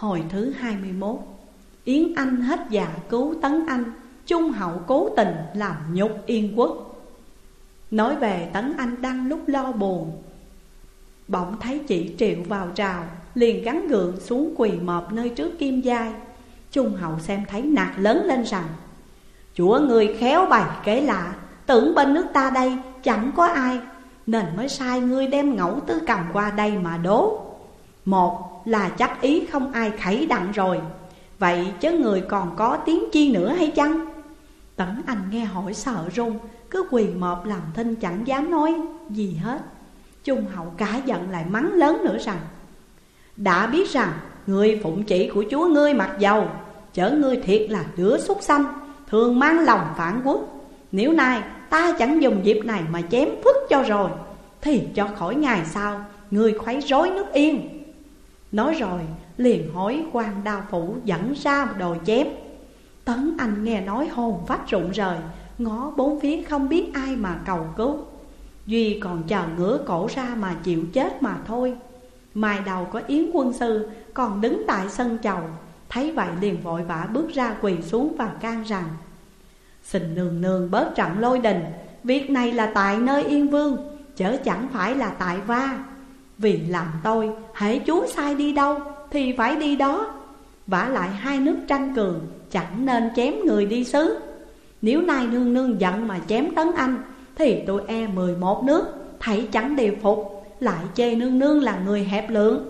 Hồi thứ 21. Yến Anh hết dạ cứu Tấn Anh, Trung Hậu cố tình làm nhục Yên Quốc. Nói về Tấn Anh đang lúc lo buồn, bỗng thấy chị Triệu vào trào, liền gắn gượng xuống quỳ mọp nơi trước Kim Giai. Trung Hậu xem thấy nạt lớn lên rằng: chúa ngươi khéo bày kế lạ, tưởng bên nước ta đây chẳng có ai, nên mới sai ngươi đem Ngẫu Tứ Cầm qua đây mà đố. Một là chắc ý không ai khẩy đặng rồi, vậy chứ người còn có tiếng chi nữa hay chăng? Tấn Anh nghe hỏi sợ run, cứ quỳ mọp làm thinh chẳng dám nói gì hết. Trung Hậu cả giận lại mắng lớn nữa rằng: đã biết rằng ngươi phụng chỉ của chúa ngươi mặc dầu, chớ ngươi thiệt là đứa súc sanh, thường mang lòng phản quốc. Nếu nay ta chẳng dùng dịp này mà chém phức cho rồi, thì cho khỏi ngày sau ngươi khuấy rối nước Yên. Nói rồi liền hối quan đao phủ dẫn ra đòi chém. Tấn Anh nghe nói hồn phách rụng rời, ngó bốn phía không biết ai mà cầu cứu, duy còn chờ ngửa cổ ra mà chịu chết mà thôi. Mai đầu có Yến quân sư còn đứng tại sân chầu, thấy vậy liền vội vã bước ra quỳ xuống và can rằng: xin nương nương bớt trận lôi đình, việc này là tại nơi Yên Vương, chớ chẳng phải là tại Va. Vì làm tôi, hễ chúa sai đi đâu thì phải đi đó. Vả lại hai nước tranh cường, chẳng nên chém người đi xứ. Nếu nay nương nương giận mà chém Tấn Anh, thì tôi e 11 nước thảy chẳng đều phục, lại chê nương nương là người hẹp lượng.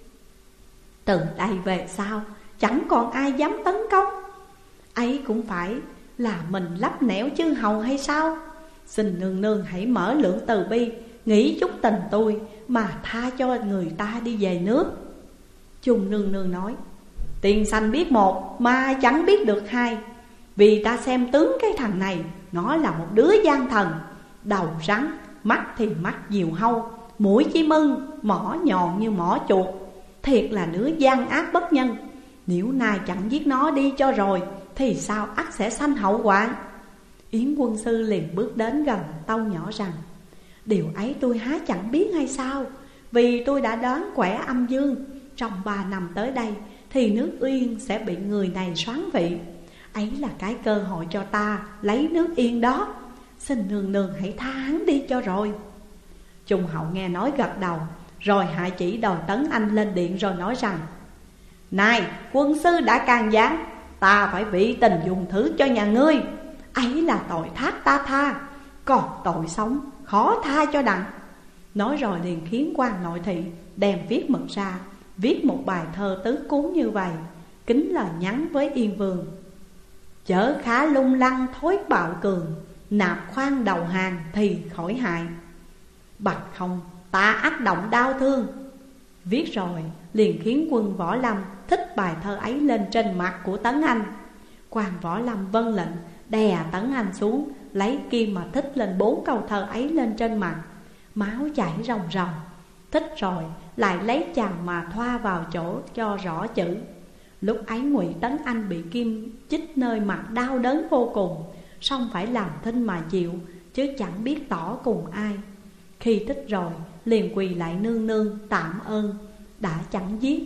Từ đây về sau chẳng còn ai dám tấn công, ấy cũng phải là mình lắp nẻo chư hầu hay sao? Xin nương nương hãy mở lượng từ bi, nghĩ chút tình tôi mà tha cho người ta đi về nước. Trung nương nương nói: tiền sanh biết một mà chẳng biết được hai, vì ta xem tướng cái thằng này, nó là một đứa gian thần, đầu rắn, mắt thì mắt diều hâu, mũi chỉ mưng, mỏ nhọn như mỏ chuột, thiệt là đứa gian ác bất nhân. Nếu nay chẳng giết nó đi cho rồi, thì sao ắt sẽ sanh hậu hoạn. Yến quân sư liền bước đến gần tâu nhỏ rằng: điều ấy tôi há chẳng biết hay sao? Vì tôi đã đoán quẻ âm dương, trong 3 năm tới đây thì nước Yên sẽ bị người này soán vị. Ấy là cái cơ hội cho ta lấy nước Yên đó. Xin nương nương hãy tha hắn đi cho rồi. Trung Hậu nghe nói gật đầu, rồi hạ chỉ đòi Tấn Anh lên điện rồi nói rằng: này quân sư đã can gián, ta phải vị tình dùng thứ cho nhà ngươi. Ấy là tội thác ta tha, còn tội sống khó tha cho đặng. Nói rồi liền khiến quan nội thị đem viết mực ra, viết một bài thơ tứ cuốn như vậy, kính lời nhắn với Yên Vương: chớ khá lung lăng thối bạo cường, nạp khoan đầu hàng thì khỏi hại, bạch không ta ác động đau thương. Viết rồi liền khiến quân Võ Lâm thích bài thơ ấy lên trên mặt của Tấn Anh. Quan Võ Lâm vâng lệnh đè Tấn Anh xuống, lấy kim mà thích lên 4 câu thơ ấy lên trên mặt. Máu chảy ròng ròng. Thích rồi lại lấy chàm mà thoa vào chỗ cho rõ chữ. Lúc ấy Ngụy Tấn Anh bị kim chích nơi mặt đau đớn vô cùng, song phải làm thinh mà chịu, chứ chẳng biết tỏ cùng ai. Khi thích rồi liền quỳ lại nương nương tạm ơn, đã chẳng giết.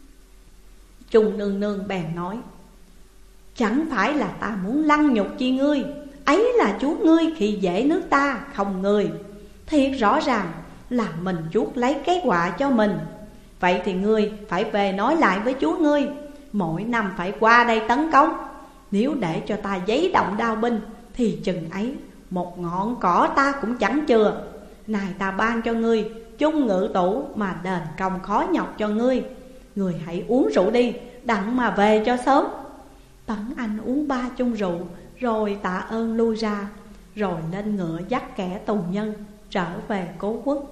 Trung nương nương bèn nói: chẳng phải là ta muốn lăng nhục chi ngươi, ấy là chúa ngươi khi dễ nước ta không người. Thiệt rõ ràng là mình chuốc lấy cái họa cho mình. Vậy thì ngươi phải về nói lại với chúa ngươi, mỗi năm phải qua đây tấn công. Nếu để cho ta giấy động đao binh, thì chừng ấy một ngọn cỏ ta cũng chẳng chừa. Này ta ban cho ngươi chung ngự tủ mà đền công khó nhọc cho ngươi. Ngươi hãy uống rượu đi, đặng mà về cho sớm. Tấn Anh uống 3 chung rượu, rồi tạ ơn lui ra, rồi lên ngựa dắt kẻ tù nhân trở về cố quốc.